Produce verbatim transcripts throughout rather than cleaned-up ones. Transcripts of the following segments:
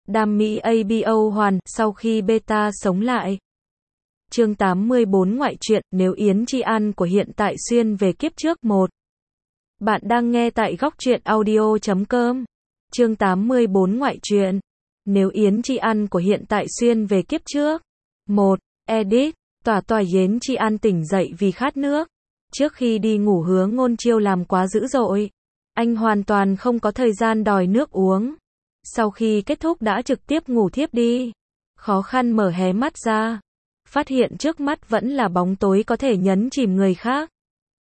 Đam mỹ a bê o hoàn, sau khi beta sống lại. Chương tám mươi bốn Ngoại truyện, nếu Yến Chi An của hiện tại xuyên về kiếp trước một. Bạn đang nghe tại góc truyện audio chấm com. Chương tám mươi bốn Ngoại truyện, nếu Yến Chi An của hiện tại xuyên về kiếp trước. một. Edit, tỏa tỏa Yến Chi An tỉnh dậy vì khát nước. Trước khi đi ngủ Hứa Ngôn Chiêu làm quá dữ dội. Anh hoàn toàn không có thời gian đòi nước uống. Sau khi kết thúc đã trực tiếp ngủ thiếp đi. Khó khăn mở hé mắt ra. Phát hiện trước mắt vẫn là bóng tối có thể nhấn chìm người khác.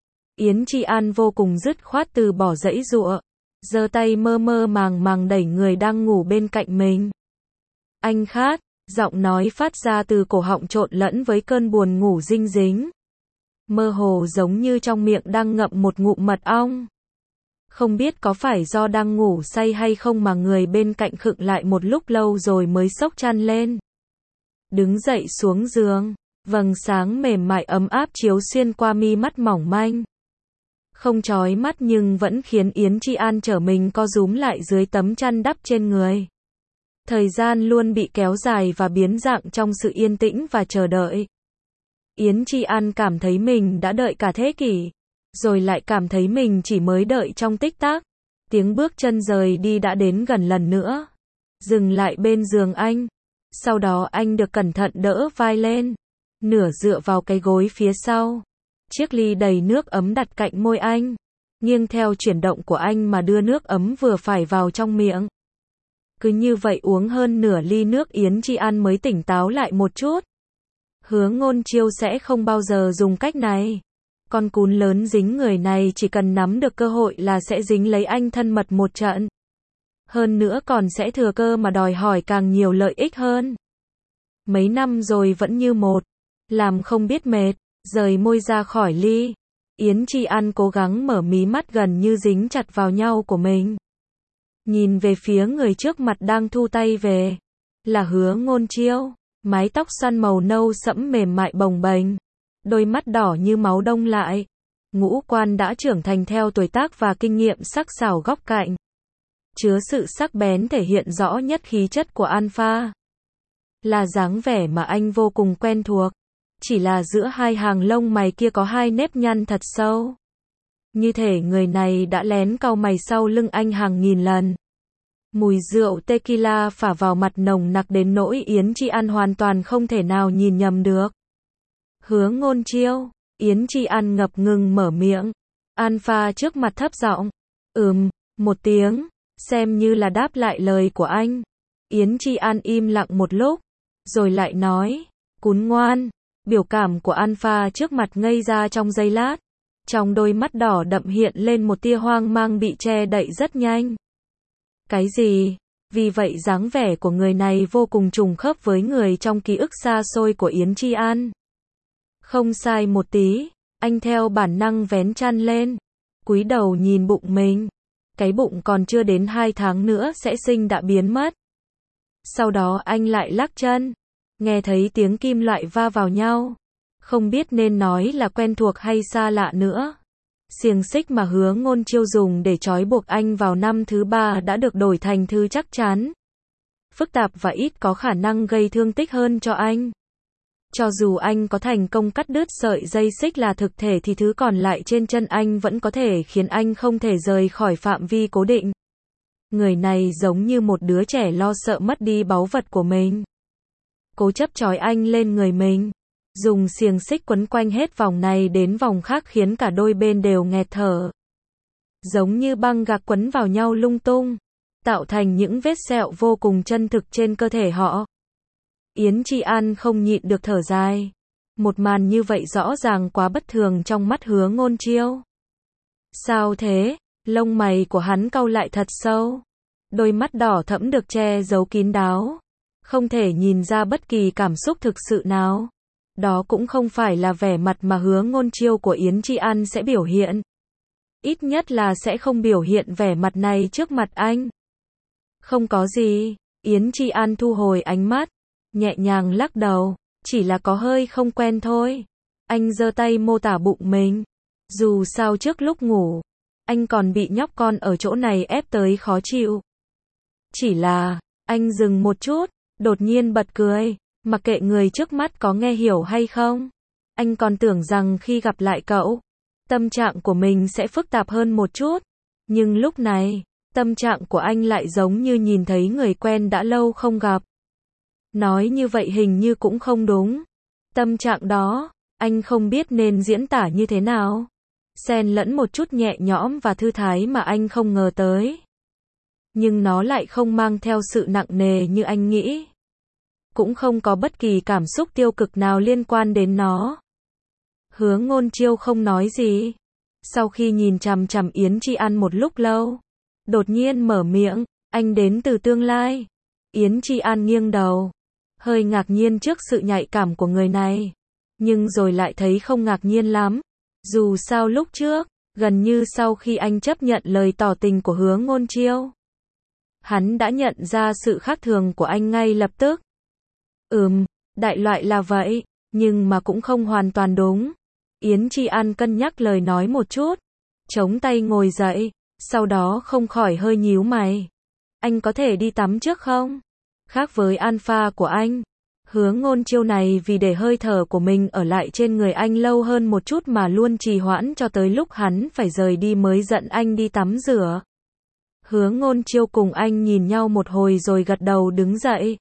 Yến Chi An vô cùng dứt khoát từ bỏ giãy giụa. Giơ tay mơ mơ màng màng đẩy người đang ngủ bên cạnh mình. Anh khát, giọng nói phát ra từ cổ họng trộn lẫn với cơn buồn ngủ dinh dính. Mơ hồ giống như trong miệng đang ngậm một ngụm mật ong. Không biết có phải do đang ngủ say hay không mà người bên cạnh khựng lại một lúc lâu rồi mới xốc chăn lên. Đứng dậy xuống giường, vầng sáng mềm mại ấm áp chiếu xuyên qua mi mắt mỏng manh. Không chói mắt nhưng vẫn khiến Yến Chi An trở mình co rúm lại dưới tấm chăn đắp trên người. Thời gian luôn bị kéo dài và biến dạng trong sự yên tĩnh và chờ đợi. Yến Chi An cảm thấy mình đã đợi cả thế kỷ, rồi lại cảm thấy mình chỉ mới đợi trong tích tắc. Tiếng bước chân rời đi đã đến gần lần nữa. Dừng lại bên giường anh. Sau đó anh được cẩn thận đỡ vai lên. Nửa dựa vào cái gối phía sau. Chiếc ly đầy nước ấm đặt cạnh môi anh. Nghiêng theo chuyển động của anh mà đưa nước ấm vừa phải vào trong miệng. Cứ như vậy uống hơn nửa ly nước Yến Chi An mới tỉnh táo lại một chút. Hứa Ngôn Chiêu sẽ không bao giờ dùng cách này. Con cún lớn dính người này chỉ cần nắm được cơ hội là sẽ dính lấy anh thân mật một trận. Hơn nữa còn sẽ thừa cơ mà đòi hỏi càng nhiều lợi ích hơn. Mấy năm rồi vẫn như một. Làm không biết mệt. Rời môi ra khỏi ly. Yến Chi An cố gắng mở mí mắt gần như dính chặt vào nhau của mình. Nhìn về phía người trước mặt đang thu tay về. Là Hứa Ngôn Chiêu. Mái tóc xoăn màu nâu sẫm mềm mại bồng bềnh. Đôi mắt đỏ như máu đông lại. Ngũ quan đã trưởng thành theo tuổi tác và kinh nghiệm sắc sảo góc cạnh. Chứa sự sắc bén thể hiện rõ nhất khí chất của Alpha. Là dáng vẻ mà anh vô cùng quen thuộc. Chỉ là giữa hai hàng lông mày kia có hai nếp nhăn thật sâu. Như thể người này đã lén cau mày sau lưng anh hàng nghìn lần. Mùi rượu tequila phả vào mặt nồng nặc đến nỗi Yến Chi An hoàn toàn không thể nào nhìn nhầm được. Hứa Ngôn Chiêu. Yến Chi An ngập ngừng mở miệng. Alpha trước mặt thấp giọng. Ừm, một tiếng. Xem như là đáp lại lời của anh. Yến Chi An im lặng một lúc. Rồi lại nói. Cún ngoan. Biểu cảm của Alpha trước mặt ngây ra trong giây lát. Trong đôi mắt đỏ đậm hiện lên một tia hoang mang bị che đậy rất nhanh. Cái gì? Vì vậy dáng vẻ của người này vô cùng trùng khớp với người trong ký ức xa xôi của Yến Chi An. Không sai một tí. Anh theo bản năng vén chăn lên. Cúi đầu nhìn bụng mình. Cái bụng còn chưa đến hai tháng nữa sẽ sinh đã biến mất. Sau đó anh lại lắc chân. Nghe thấy tiếng kim loại va vào nhau. Không biết nên nói là quen thuộc hay xa lạ nữa. Xiềng xích mà Hứa Ngôn Chiêu dùng để trói buộc anh vào năm thứ ba đã được đổi thành thứ chắc chắn. Phức tạp và ít có khả năng gây thương tích hơn cho anh. Cho dù anh có thành công cắt đứt sợi dây xích là thực thể thì thứ còn lại trên chân anh vẫn có thể khiến anh không thể rời khỏi phạm vi cố định. Người này giống như một đứa trẻ lo sợ mất đi báu vật của mình. Cố chấp trói anh lên người mình. Dùng xiềng xích quấn quanh hết vòng này đến vòng khác khiến cả đôi bên đều nghẹt thở. Giống như băng gạc quấn vào nhau lung tung. Tạo thành những vết sẹo vô cùng chân thực trên cơ thể họ. Yến Chi An không nhịn được thở dài. Một màn như vậy rõ ràng quá bất thường trong mắt Hứa Ngôn Chiêu. Sao thế? Lông mày của hắn cau lại thật sâu. Đôi mắt đỏ thẫm được che giấu kín đáo. Không thể nhìn ra bất kỳ cảm xúc thực sự nào. Đó cũng không phải là vẻ mặt mà Hứa Ngôn Chiêu của Yến Chi An sẽ biểu hiện. Ít nhất là sẽ không biểu hiện vẻ mặt này trước mặt anh. Không có gì. Yến Chi An thu hồi ánh mắt. Nhẹ nhàng lắc đầu. Chỉ là có hơi không quen thôi. Anh giơ tay mô tả bụng mình. Dù sao trước lúc ngủ. Anh còn bị nhóc con ở chỗ này ép tới khó chịu. Chỉ là. Anh dừng một chút, đột nhiên bật cười, mặc kệ người trước mắt có nghe hiểu hay không. Anh còn tưởng rằng khi gặp lại cậu, tâm trạng của mình sẽ phức tạp hơn một chút. Nhưng lúc này, tâm trạng của anh lại giống như nhìn thấy người quen đã lâu không gặp. Nói như vậy hình như cũng không đúng. Tâm trạng đó, anh không biết nên diễn tả như thế nào. Xen lẫn một chút nhẹ nhõm và thư thái mà anh không ngờ tới. Nhưng nó lại không mang theo sự nặng nề như anh nghĩ. Cũng không có bất kỳ cảm xúc tiêu cực nào liên quan đến nó. Hứa Ngôn Chiêu không nói gì. Sau khi nhìn chằm chằm Yến Chi An một lúc lâu, đột nhiên mở miệng, anh đến từ tương lai. Yến Chi An nghiêng đầu, hơi ngạc nhiên trước sự nhạy cảm của người này, nhưng rồi lại thấy không ngạc nhiên lắm. Dù sao lúc trước, gần như sau khi anh chấp nhận lời tỏ tình của Hứa Ngôn Chiêu, hắn đã nhận ra sự khác thường của anh ngay lập tức. Ừm, đại loại là vậy, nhưng mà cũng không hoàn toàn đúng. Yến Chi An cân nhắc lời nói một chút, chống tay ngồi dậy, sau đó không khỏi hơi nhíu mày. Anh có thể đi tắm trước không? Khác với alpha của anh, Hứa Ngôn Chiêu này vì để hơi thở của mình ở lại trên người anh lâu hơn một chút mà luôn trì hoãn cho tới lúc hắn phải rời đi mới giận anh đi tắm rửa. Hứa Ngôn Chiêu cùng anh nhìn nhau một hồi rồi gật đầu đứng dậy.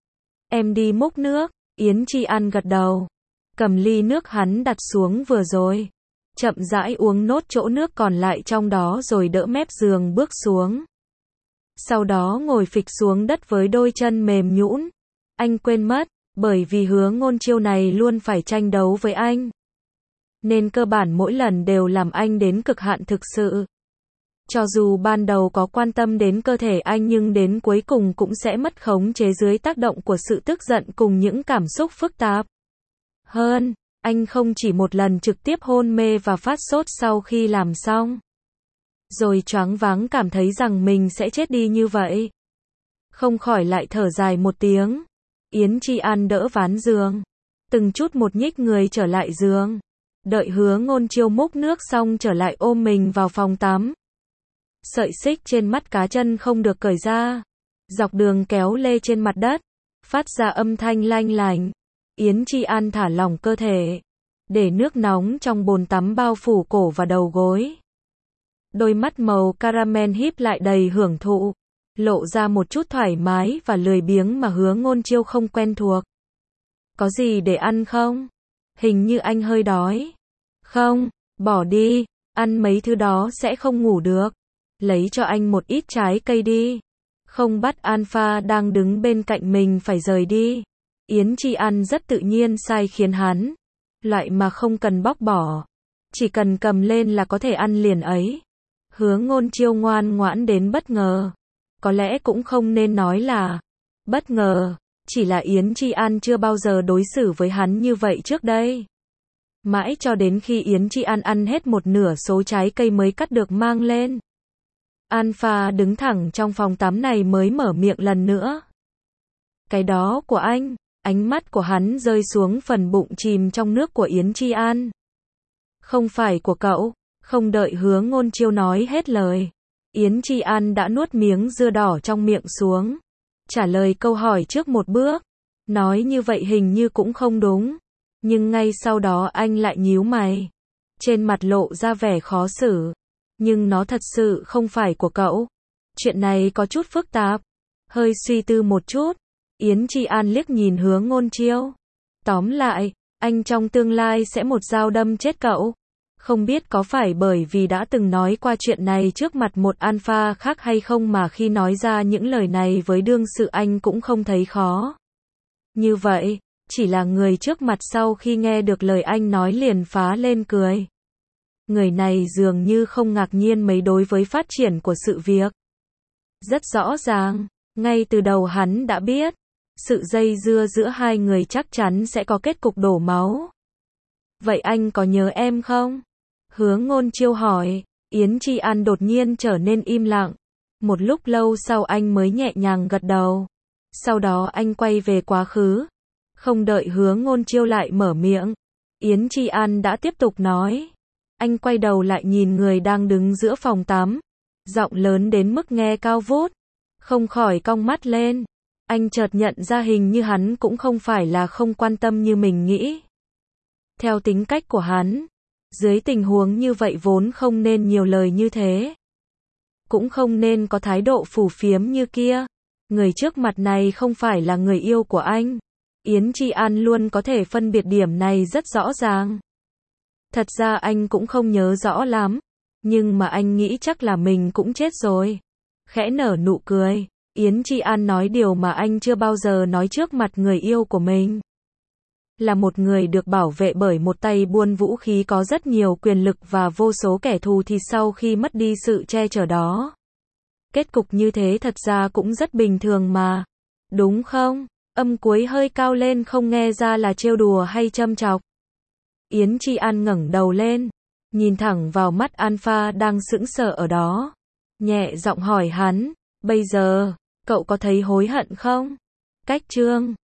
Em đi múc nước. Yến Chi An gật đầu, cầm ly nước hắn đặt xuống vừa rồi, chậm rãi uống nốt chỗ nước còn lại trong đó rồi đỡ mép giường bước xuống. Sau đó ngồi phịch xuống đất với đôi chân mềm nhũn. Anh quên mất, bởi vì Hứa Ngôn Chiêu này luôn phải tranh đấu với anh, nên cơ bản mỗi lần đều làm anh đến cực hạn thực sự. Cho dù ban đầu có quan tâm đến cơ thể anh nhưng đến cuối cùng cũng sẽ mất khống chế dưới tác động của sự tức giận cùng những cảm xúc phức tạp. Hơn, anh không chỉ một lần trực tiếp hôn mê và phát sốt sau khi làm xong, rồi choáng váng cảm thấy rằng mình sẽ chết đi như vậy. Không khỏi lại thở dài một tiếng. Yến Chi An đỡ ván giường, từng chút một nhích người trở lại giường. Đợi Hứa Ngôn Chiêu múc nước xong trở lại ôm mình vào phòng tắm. Sợi xích trên mắt cá chân không được cởi ra, dọc đường kéo lê trên mặt đất, phát ra âm thanh lanh lành. Yến Chi An thả lỏng cơ thể, để nước nóng trong bồn tắm bao phủ cổ và đầu gối. Đôi mắt màu caramel híp lại đầy hưởng thụ, lộ ra một chút thoải mái và lười biếng mà Hứa Ngôn Chiêu không quen thuộc. Có gì để ăn không? Hình như anh hơi đói. Không, bỏ đi, ăn mấy thứ đó sẽ không ngủ được. Lấy cho anh một ít trái cây đi. Không bắt Alpha đang đứng bên cạnh mình phải rời đi. Yến Chi An rất tự nhiên sai khiến hắn. Loại mà không cần bóc bỏ, chỉ cần cầm lên là có thể ăn liền ấy. Hứa Ngôn Chiêu ngoan ngoãn đến bất ngờ. Có lẽ cũng không nên nói là bất ngờ, chỉ là Yến Chi An chưa bao giờ đối xử với hắn như vậy trước đây. Mãi cho đến khi Yến Chi An ăn hết một nửa số trái cây mới cắt được mang lên. Alpha đứng thẳng trong phòng tắm này mới mở miệng lần nữa. Cái đó của anh. Ánh mắt của hắn rơi xuống phần bụng chìm trong nước của Yến Chi An. Không phải của cậu. Không đợi Hứa Ngôn Chiêu nói hết lời, Yến Chi An đã nuốt miếng dưa đỏ trong miệng xuống, trả lời câu hỏi trước một bước. Nói như vậy hình như cũng không đúng. Nhưng ngay sau đó anh lại nhíu mày, trên mặt lộ ra vẻ khó xử. Nhưng nó thật sự không phải của cậu. Chuyện này có chút phức tạp. Hơi suy tư một chút, Yến Chi An liếc nhìn Hứa Ngôn Chiêu. Tóm lại, anh trong tương lai sẽ một dao đâm chết cậu. Không biết có phải bởi vì đã từng nói qua chuyện này trước mặt một alpha khác hay không mà khi nói ra những lời này với đương sự anh cũng không thấy khó. Như vậy, chỉ là người trước mặt sau khi nghe được lời anh nói liền phá lên cười. Người này dường như không ngạc nhiên mấy đối với phát triển của sự việc. Rất rõ ràng, ngay từ đầu hắn đã biết, sự dây dưa giữa hai người chắc chắn sẽ có kết cục đổ máu. Vậy anh có nhớ em không? Hứa Ngôn Chiêu hỏi. Yến Chi An đột nhiên trở nên im lặng. Một lúc lâu sau anh mới nhẹ nhàng gật đầu. Sau đó anh quay về quá khứ. Không đợi Hứa Ngôn Chiêu lại mở miệng, Yến Chi An đã tiếp tục nói. Anh quay đầu lại nhìn người đang đứng giữa phòng tắm, giọng lớn đến mức nghe cao vút, không khỏi cong mắt lên. Anh chợt nhận ra hình như hắn cũng không phải là không quan tâm như mình nghĩ. Theo tính cách của hắn, dưới tình huống như vậy vốn không nên nhiều lời như thế. Cũng không nên có thái độ phù phiếm như kia. Người trước mặt này không phải là người yêu của anh. Yến Chi An luôn có thể phân biệt điểm này rất rõ ràng. Thật ra anh cũng không nhớ rõ lắm, nhưng mà anh nghĩ chắc là mình cũng chết rồi. Khẽ nở nụ cười, Yến Chi An nói điều mà anh chưa bao giờ nói trước mặt người yêu của mình. Là một người được bảo vệ bởi một tay buôn vũ khí có rất nhiều quyền lực và vô số kẻ thù thì sau khi mất đi sự che chở đó. Kết cục như thế thật ra cũng rất bình thường mà. Đúng không? Âm cuối hơi cao lên không nghe ra là trêu đùa hay châm chọc. Yến Chi An ngẩng đầu lên, nhìn thẳng vào mắt Alpha đang sững sờ ở đó. Nhẹ giọng hỏi hắn, bây giờ, cậu có thấy hối hận không? Cách chương